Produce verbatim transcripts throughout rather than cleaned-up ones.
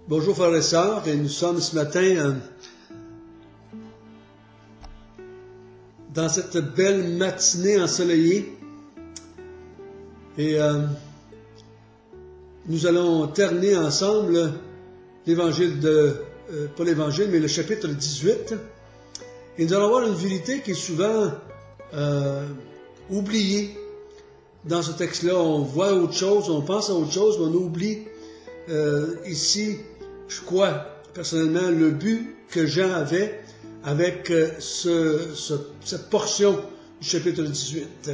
Bonjour frères et sœurs, et nous sommes ce matin euh, dans cette belle matinée ensoleillée et euh, nous allons terminer ensemble l'évangile de, euh, pas l'évangile, mais le chapitre dix-huit, et nous allons voir une vérité qui est souvent euh, oubliée dans ce texte-là. On voit autre chose, on pense à autre chose, mais on oublie euh, ici, je crois personnellement, le but que Jean avait avec euh, ce, ce, cette portion du chapitre dix-huit.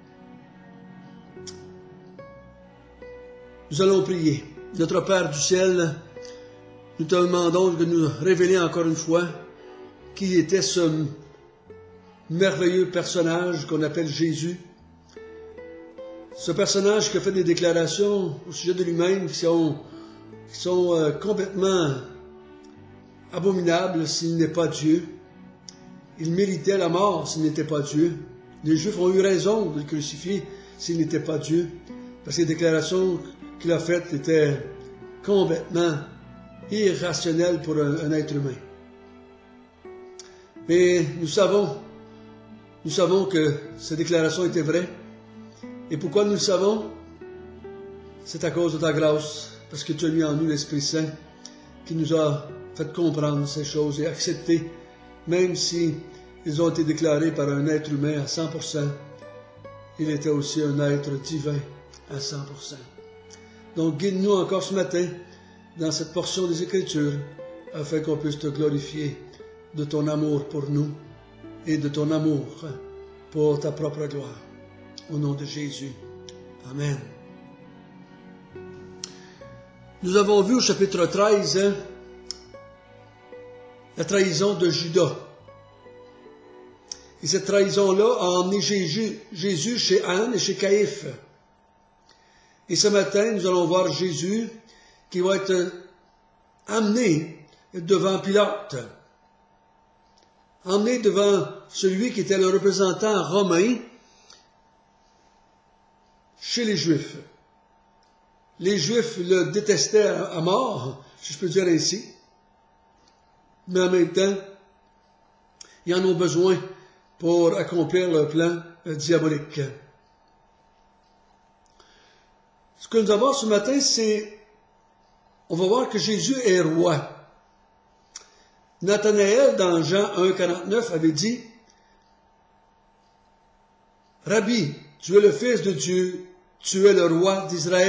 Nous allons prier. Notre Père du ciel, nous te demandons de nous révéler encore une fois qui était ce merveilleux personnage qu'on appelle Jésus. Ce personnage qui a fait des déclarations au sujet de lui-même qui sont, qui sont euh, complètement abominables s'il n'est pas Dieu. Il méritait la mort s'il n'était pas Dieu. Les Juifs ont eu raison de le crucifier s'il n'était pas Dieu, parce que les déclarations qu'il a faites étaient complètement irrationnelles pour un, un être humain. Mais nous savons, nous savons que ces déclarations étaient vraies. Et pourquoi nous le savons? C'est à cause de ta grâce, parce que tu as mis en nous l'Esprit Saint qui nous a fait comprendre ces choses et accepter, même si ils ont été déclarés par un être humain à cent pour cent, il était aussi un être divin à cent pour cent. Donc guide-nous encore ce matin dans cette portion des Écritures, afin qu'on puisse te glorifier de ton amour pour nous et de ton amour pour ta propre gloire. Au nom de Jésus. Amen. Nous avons vu au chapitre treize hein, la trahison de Judas. Et cette trahison-là a emmené Jésus, Jésus chez Anne et chez Caïphe. Et ce matin, nous allons voir Jésus qui va être amené devant Pilate. Emmené devant celui qui était le représentant romain chez les Juifs. Les Juifs le détestaient à mort, si je peux dire ainsi. Mais en même temps, ils en ont besoin pour accomplir leur plan diabolique. Ce que nous allons voir ce matin, c'est, on va voir que Jésus est roi. Nathanaël, dans Jean un, quarante-neuf, avait dit, « Rabbi, tu es le Fils de Dieu, tu es le roi d'Israël. »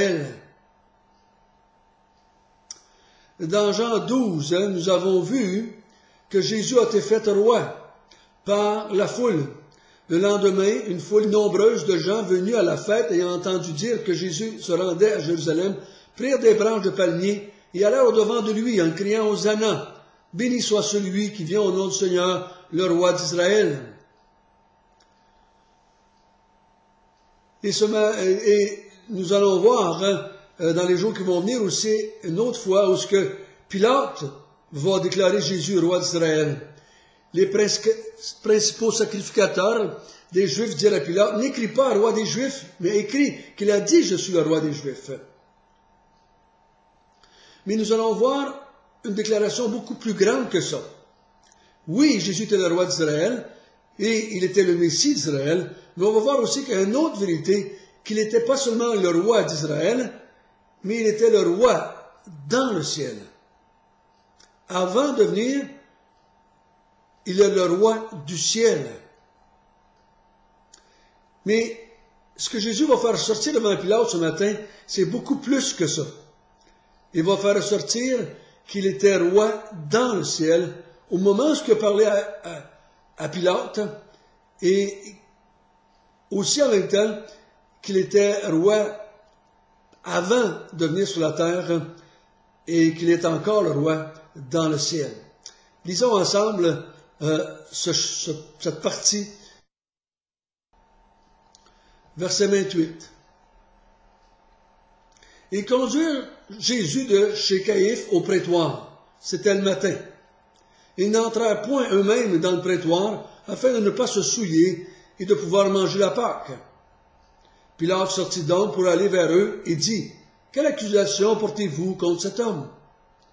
Dans Jean douze, hein, nous avons vu que Jésus a été fait roi par la foule. Le lendemain, une foule nombreuse de gens venus à la fête ayant entendu dire que Jésus se rendait à Jérusalem, prirent des branches de palmier et allèrent au-devant de lui en criant « Hosanna, béni soit celui qui vient au nom du Seigneur, le roi d'Israël. » Et, ce, et nous allons voir hein, dans les jours qui vont venir aussi une autre fois où ce que Pilate va déclarer Jésus roi d'Israël. Les principaux sacrificateurs des Juifs dirent à Pilate, n'écris pas roi des Juifs, mais écris qu'il a dit je suis le roi des Juifs. Mais nous allons voir une déclaration beaucoup plus grande que ça. Oui, Jésus était le roi d'Israël et il était le Messie d'Israël, mais on va voir aussi qu'il y a une autre vérité, qu'il n'était pas seulement le roi d'Israël, mais il était le roi dans le ciel. Avant de venir, il est le roi du ciel. Mais ce que Jésus va faire sortir devant Pilate ce matin, c'est beaucoup plus que ça. Il va faire sortir qu'il était roi dans le ciel, au moment où il a parlé à, à, à Pilate, et aussi en même temps qu'il était roi avant de venir sur la terre et qu'il est encore le roi dans le ciel. Lisons ensemble euh, ce, ce, cette partie. Verset vingt-huit. Ils conduirent Jésus de chez Caïphe au prétoire. C'était le matin. Ils n'entrèrent point eux-mêmes dans le prétoire afin de ne pas se souiller et de pouvoir manger la Pâque. Pilate sortit donc pour aller vers eux et dit, « Quelle accusation portez-vous contre cet homme? »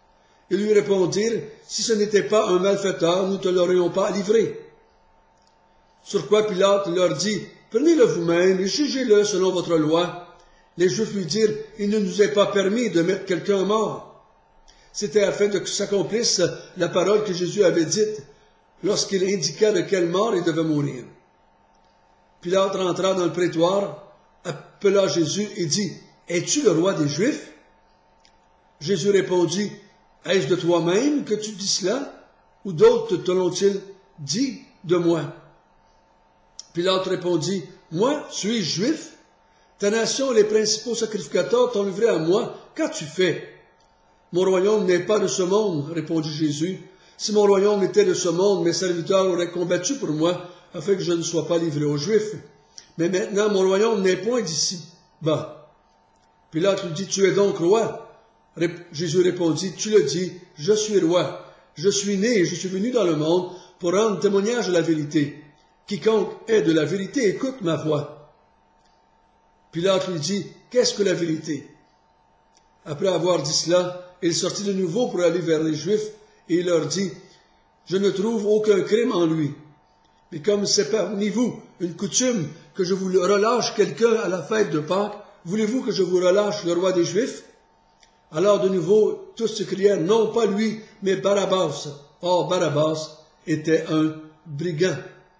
Ils lui répondirent, si ce n'était pas un malfaiteur, nous ne te l'aurions pas livré. Sur quoi Pilate leur dit, prenez-le vous-même et jugez-le selon votre loi. Les Juifs lui dirent, il ne nous est pas permis de mettre quelqu'un mort. C'était afin que s'accomplisse la parole que Jésus avait dite, lorsqu'il indiqua de quelle mort il devait mourir. Pilate rentra dans le prétoire, appela Jésus et dit, es-tu le roi des Juifs? Jésus répondit, est-ce de toi-même que tu dis cela, ou d'autres te l'ont-ils dit de moi? Pilate répondit, moi, suis-je juif? Ta nation et les principaux sacrificateurs t'ont livré à moi. Qu'as-tu fait? Mon royaume n'est pas de ce monde, répondit Jésus. Si mon royaume était de ce monde, mes serviteurs auraient combattu pour moi, afin que je ne sois pas livré aux Juifs. Mais maintenant, mon royaume n'est point d'ici bas. Pilate lui dit, tu es donc roi? Jésus répondit, tu le dis, je suis roi. Je suis né et je suis venu dans le monde pour rendre témoignage de la vérité. Quiconque est de la vérité, écoute ma voix. Pilate lui dit, qu'est-ce que la vérité? Après avoir dit cela, il sortit de nouveau pour aller vers les Juifs, et il leur dit, je ne trouve aucun crime en lui. Mais comme c'est parmi vous une coutume que je vous relâche quelqu'un à la fête de Pâques, voulez-vous que je vous relâche le roi des Juifs? Alors de nouveau, tous se crièrent, non pas lui, mais Barabbas. Or Barabbas était un brigand.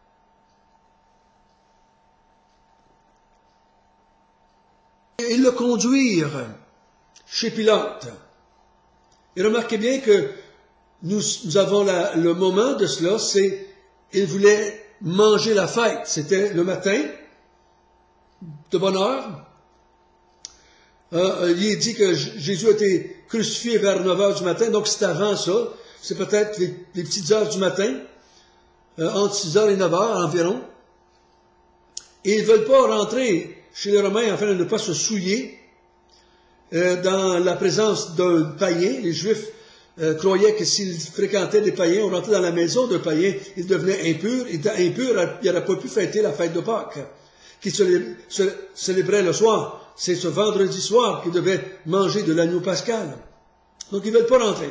Ils le conduirent chez Pilate. Et remarquez bien que nous, nous avons la, le moment de cela, c'est il voulait manger la fête. C'était le matin, de bonne heure. Euh, il est dit que Jésus a été crucifié vers neuf heures du matin, donc c'est avant ça. C'est peut-être les, les petites heures du matin, euh, entre six heures et neuf heures environ. Et ils ne veulent pas rentrer chez les Romains afin de ne pas se souiller euh, dans la présence d'un païen. Les Juifs euh, croyaient que s'ils fréquentaient des païens, on rentrait dans la maison d'un païen, ils devenaient impurs. Et impurs, il n'aurait pas pu fêter la fête de Pâques, qui se, se célébrait le soir. C'est ce vendredi soir qu'ils devaient manger de l'agneau pascal. Donc ils ne veulent pas rentrer.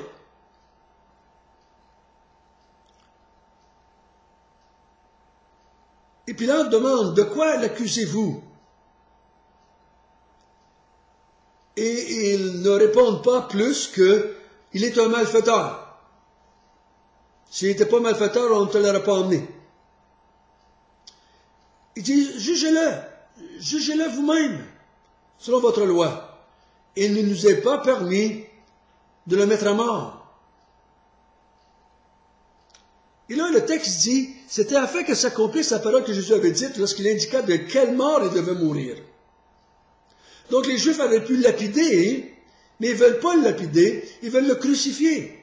Et Pilate demande, de quoi l'accusez-vous? Et ils ne répondent pas plus qu'il est un malfaiteur. S'il n'était pas malfaiteur, on ne te l'aurait pas emmené. Il dit, jugez-le, jugez-le vous-même, selon votre loi. Il ne nous est pas permis de le mettre à mort. Et là, le texte dit, c'était afin que s'accomplisse la parole que Jésus avait dite lorsqu'il indiqua de quelle mort il devait mourir. Donc les Juifs avaient pu le lapider, mais ils ne veulent pas le lapider, ils veulent le crucifier.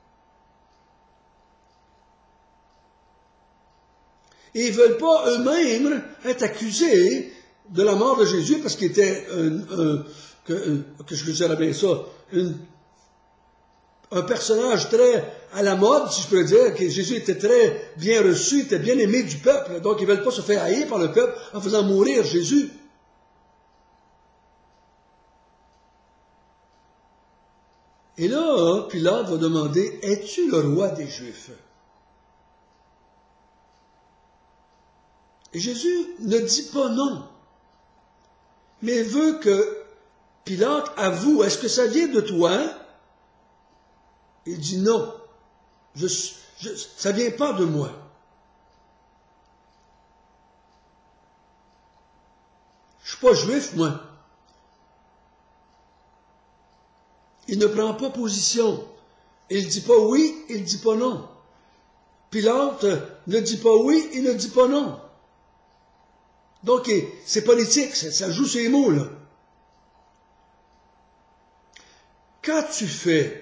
Et ils ne veulent pas eux-mêmes être accusés de la mort de Jésus parce qu'il était un, un, que, un, que je dirais bien ça, une, un personnage très à la mode, si je peux dire, que Jésus était très bien reçu, était bien aimé du peuple, donc ils ne veulent pas se faire haïr par le peuple en faisant mourir Jésus. Et là, Pilate va demander, es-tu le roi des Juifs? Et Jésus ne dit pas non, mais veut que Pilate avoue, est-ce que ça vient de toi? Il dit non, je, je, ça ne vient pas de moi. Je ne suis pas juif, moi. Il ne prend pas position. Il ne dit pas oui, il ne dit pas non. Pilate ne dit pas oui, il ne dit pas non. Donc, c'est politique, ça joue sur les mots, là. Qu'as-tu fait?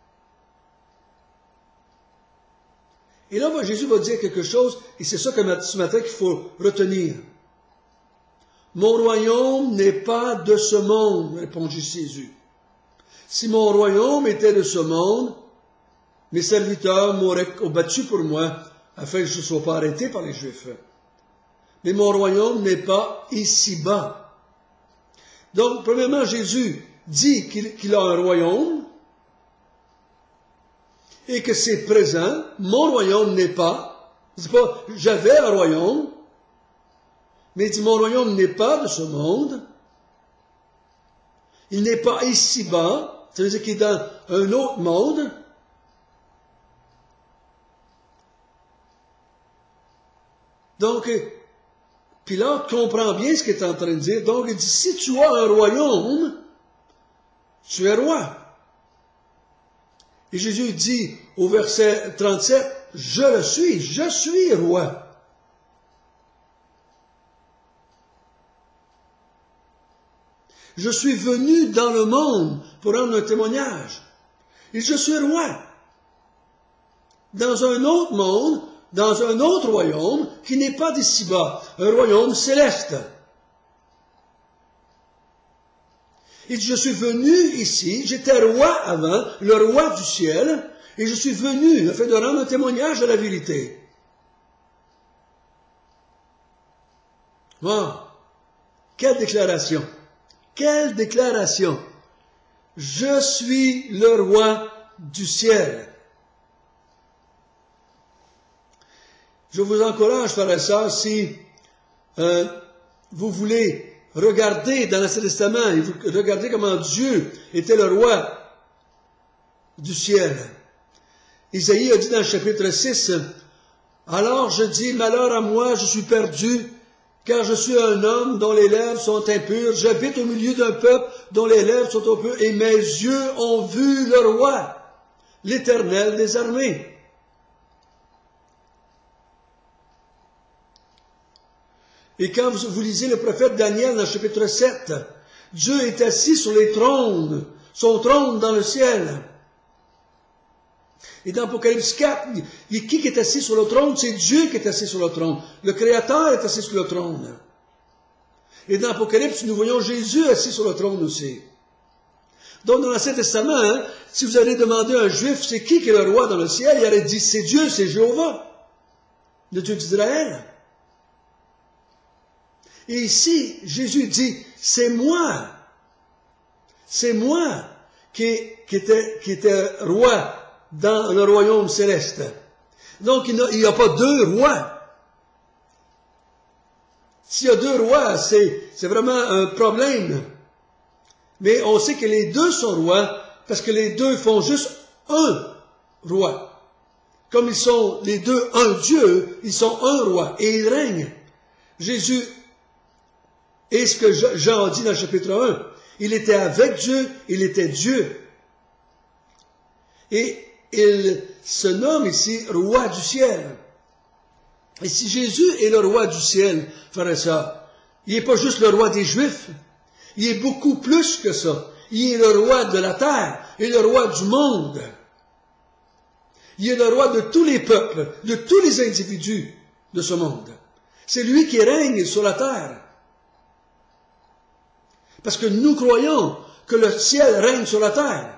Et là, Jésus va dire quelque chose, et c'est ça que ce matin qu'il faut retenir. Mon royaume n'est pas de ce monde, répondit Jésus. Si mon royaume était de ce monde, mes serviteurs m'auraient battu pour moi, afin que je ne sois pas arrêté par les Juifs. Mais mon royaume n'est pas ici-bas. Donc, premièrement, Jésus dit qu'il qu'il a un royaume, et que c'est présent. Mon royaume n'est pas, il dit pas j'avais un royaume, mais il dit mon royaume n'est pas de ce monde. Il n'est pas ici-bas, ça veut dire qu'il est dans un autre monde. Donc, Pilate comprend bien ce qu'il est en train de dire. Donc, il dit, si tu as un royaume, tu es roi. Et Jésus dit au verset trente-sept, je le suis, je suis roi. Je suis venu dans le monde pour rendre un témoignage. Et je suis roi. Dans un autre monde, dans un autre royaume qui n'est pas d'ici-bas, un royaume céleste. Et je suis venu ici, j'étais roi avant, le roi du ciel, et je suis venu afin de rendre un témoignage de la vérité. Wow! Quelle déclaration! Quelle déclaration! Je suis le roi du ciel. Je vous encourage, frères et sœurs, si euh, vous voulez regarder dans l'Ancien Testament et vous regardez comment Dieu était le roi du ciel. Isaïe a dit dans le chapitre six, « Alors je dis, malheur à moi, je suis perdu, car je suis un homme dont les lèvres sont impures. J'habite au milieu d'un peuple dont les lèvres sont impures, et mes yeux ont vu le roi, l'Éternel des armées. » Et quand vous, vous lisez le prophète Daniel dans le chapitre sept, Dieu est assis sur les trônes, son trône dans le ciel. Et dans Apocalypse quatre, il, qui est assis sur le trône? C'est Dieu qui est assis sur le trône. Le Créateur est assis sur le trône. Et dans Apocalypse, nous voyons Jésus assis sur le trône aussi. Donc dans l'Ancien Testament, hein, si vous allez demander à un Juif, c'est qui qui est le roi dans le ciel? Il aurait dit, c'est Dieu, c'est Jéhovah, le Dieu d'Israël. Et ici, Jésus dit, c'est moi, c'est moi qui, qui, était, qui était roi dans le royaume céleste. Donc, il n'y a, a pas deux rois. S'il y a deux rois, c'est vraiment un problème. Mais on sait que les deux sont rois parce que les deux font juste un roi. Comme ils sont les deux un Dieu, ils sont un roi et ils règnent. Jésus est ce que Jean dit dans le chapitre un. Il était avec Dieu, il était Dieu. Et il se nomme ici roi du ciel. Et si Jésus est le roi du ciel, frères et sœurs, il n'est pas juste le roi des Juifs, il est beaucoup plus que ça. Il est le roi de la terre, il est le roi du monde. Il est le roi de tous les peuples, de tous les individus de ce monde. C'est lui qui règne sur la terre. Parce que nous croyons que le ciel règne sur la terre.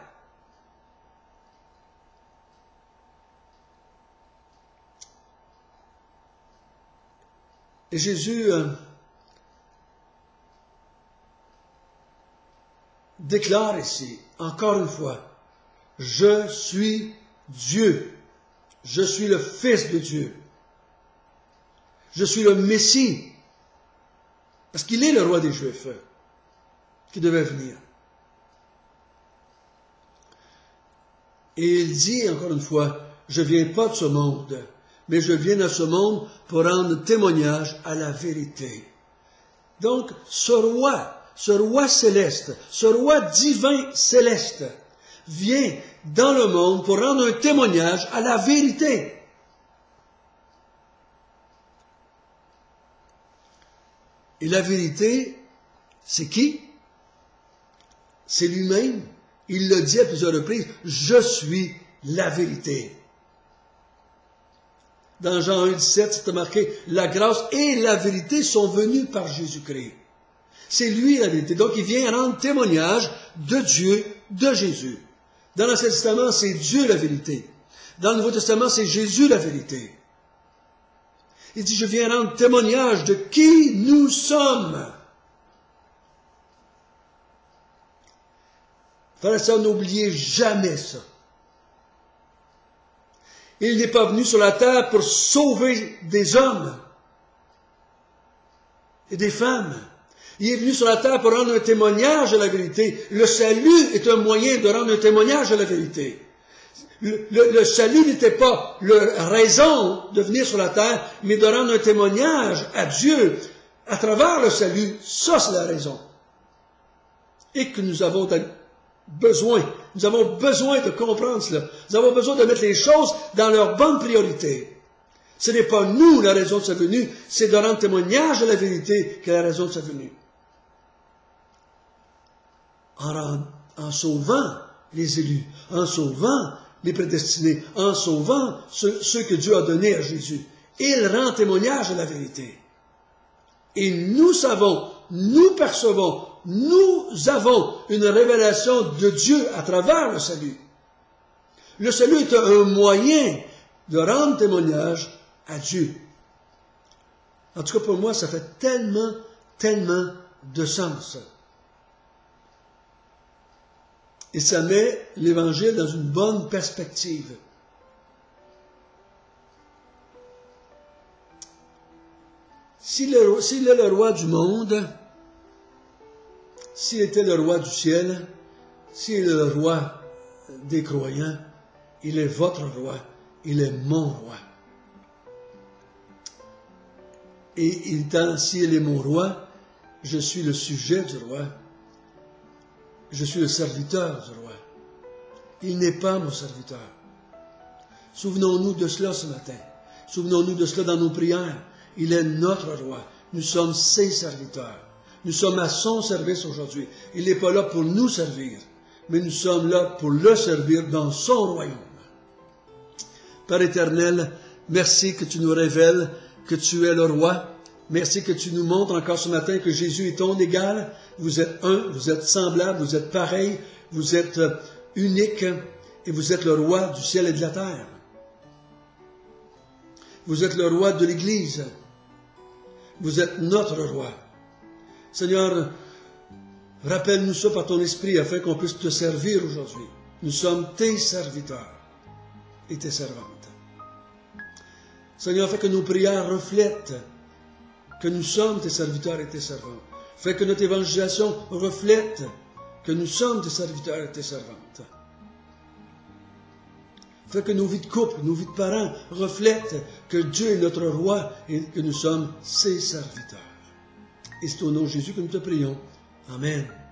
Et Jésus euh, déclare ici, encore une fois, « Je suis Dieu, je suis le Fils de Dieu, je suis le Messie. » Parce qu'il est le roi des Juifs qui devait venir. Et il dit, encore une fois, « Je ne viens pas de ce monde, mais je viens dans ce monde pour rendre témoignage à la vérité. » Donc, ce roi, ce roi céleste, ce roi divin céleste, vient dans le monde pour rendre un témoignage à la vérité. Et la vérité, c'est qui? C'est lui-même. Il le dit à plusieurs reprises, « Je suis la vérité. » Dans Jean un, dix-sept, c'est marqué, « La grâce et la vérité sont venues par Jésus-Christ. » C'est lui la vérité. Donc, il vient rendre témoignage de Dieu, de Jésus. Dans l'Ancien Testament, c'est Dieu la vérité. Dans le Nouveau Testament, c'est Jésus la vérité. Il dit, « Je viens rendre témoignage de qui nous sommes. » Frères et sœurs, n'oubliez jamais ça. Il n'est pas venu sur la terre pour sauver des hommes et des femmes. Il est venu sur la terre pour rendre un témoignage de la vérité. Le salut est un moyen de rendre un témoignage de la vérité. Le, le, le salut n'était pas la raison de venir sur la terre, mais de rendre un témoignage à Dieu à travers le salut. Ça, c'est la raison. Et que nous avons besoin, nous avons besoin de comprendre cela. Nous avons besoin de mettre les choses dans leur bonne priorité. Ce n'est pas nous la raison de sa venue, c'est de rendre témoignage de la vérité qui est la raison de sa venue. En, en sauvant les élus, en sauvant les prédestinés, en sauvant ceux, ceux que Dieu a donnés à Jésus, il rend témoignage de la vérité. Et nous savons, nous percevons, nous avons une révélation de Dieu à travers le salut. Le salut est un moyen de rendre témoignage à Dieu. En tout cas, pour moi, ça fait tellement, tellement de sens. Et ça met l'Évangile dans une bonne perspective. S'il est, s'il est le roi du monde, s'il était le roi du ciel, s'il est le roi des croyants, il est votre roi, il est mon roi. Et il tend, s'il est mon roi, je suis le sujet du roi. Je suis le serviteur du roi. Il n'est pas mon serviteur. Souvenons-nous de cela ce matin. Souvenons-nous de cela dans nos prières. Il est notre roi. Nous sommes ses serviteurs. Nous sommes à son service aujourd'hui. Il n'est pas là pour nous servir, mais nous sommes là pour le servir dans son royaume. Père éternel, merci que tu nous révèles que tu es le roi. Merci que tu nous montres encore ce matin que Jésus est ton égal. Vous êtes un, vous êtes semblable, vous êtes pareil, vous êtes unique et vous êtes le roi du ciel et de la terre. Vous êtes le roi de l'Église. Vous êtes notre roi. Seigneur, rappelle-nous ça par ton esprit afin qu'on puisse te servir aujourd'hui. Nous sommes tes serviteurs et tes servantes. Seigneur, fais que nos prières reflètent que nous sommes tes serviteurs et tes servantes. Fais que notre évangélisation reflète que nous sommes tes serviteurs et tes servantes. Fais que nos vies de couple, nos vies de parents reflètent que Dieu est notre roi et que nous sommes ses serviteurs. Et c'est au nom de Jésus que nous te prions. Amen.